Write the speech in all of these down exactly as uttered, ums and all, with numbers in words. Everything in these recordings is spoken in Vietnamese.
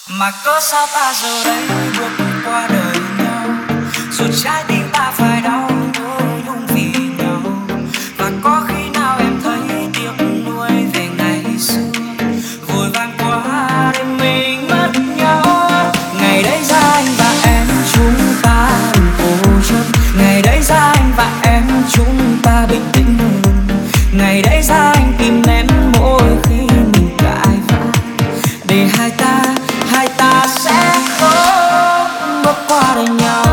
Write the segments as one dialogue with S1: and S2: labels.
S1: Mà cớ sao ta giờ đây bước qua đời nhau, rồi trái tim ta phải đau nhớ nhung vì nhau. Và có khi nào em thấy tiếc nuối về ngày xưa, vội vàng quá để mình mất nhau. Ngày đấy ra anh và em chúng ta đừng cố chấp, ngày đấy ra anh và em chúng ta bình tĩnh hơn. Ngày đấy ra anh tìm em mỗi khi mình cãi vã, để hai ta hai ta sẽ không bước qua đời nhau.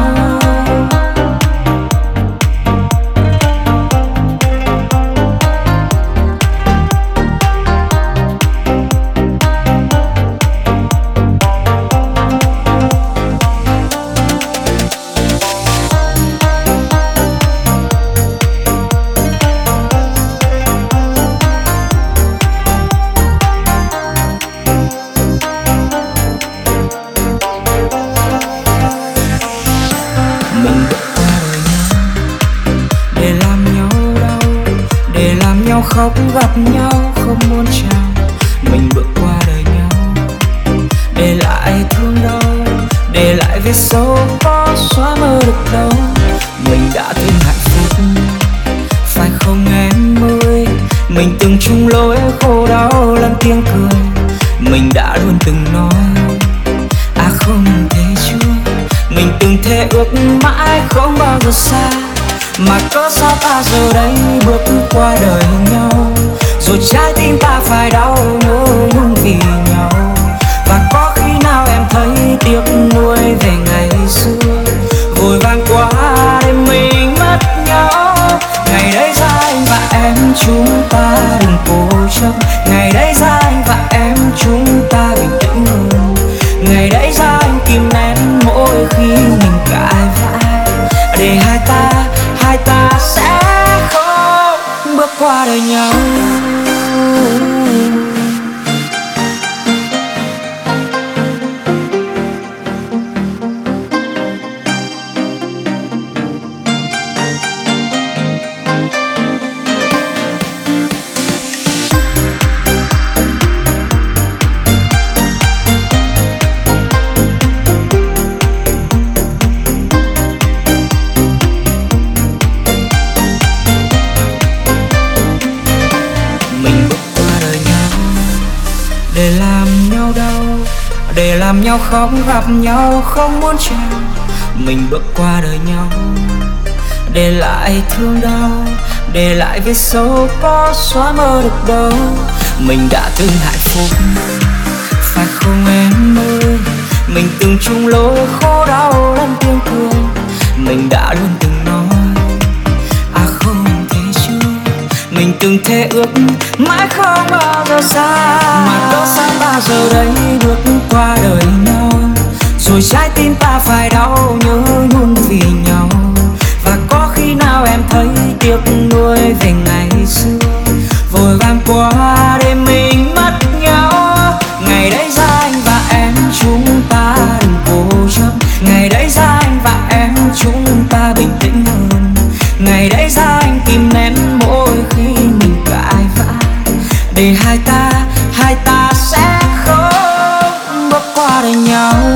S1: Khóc gặp nhau không muốn chào, mình bước qua đời nhau, để lại thương đau, để lại vết sâu có xóa mơ được đâu. Mình đã từng hạnh phúc phải không em ơi, mình từng chung lối khổ đau lẫn tiếng cười. Mình đã luôn từng nói à không thể chưa, mình từng thề ước mãi không bao giờ xa. Mà cớ sao ta giờ đây bước qua đời nhau, rồi trái tim ta phải đau nhớ nhung vì nhau. Và có khi nào em thấy tiếc nuối về ngày xưa, vội vàng quá để mình mất nhau. Ngày đấy ra anh và em chúng ta đừng cố chấp, ngày đấy ra anh và em chúng ta bình tĩnh hơn. Ngày đấy ra anh kìm nén mỗi khi mình cãi vã, để hai ta hai ta sẽ không bước qua đời nhau. Để làm nhau đau, để làm nhau khóc gặp nhau không muốn chào. Mình bước qua đời nhau, để lại thương đau, để lại vết sâu có xóa mơ được đâu. Mình đã từng hạnh phúc phải không em ơi, mình từng chung lối khổ đau lẫn tiếng cười. Mình đã luôn từng nói à không thể chưa, mình từng thề ước mãi không bao giờ xa. Mà cớ sao ta giờ đây bước qua đời nhau, rồi trái tim ta phải đau nhớ nhung vì nhau. Và có khi nào em thấy tiếc nuối về ngày xưa, vội vàng quá để mình mất nhau. Ngày đấy ra anh và em chúng ta đừng cố chấp, ngày đấy ra anh và em chúng ta bình tĩnh hơn. Ngày đấy ra anh kìm nén mỗi khi mình cãi vã, để hai ta hai ta sẽ không bước qua đời nhau.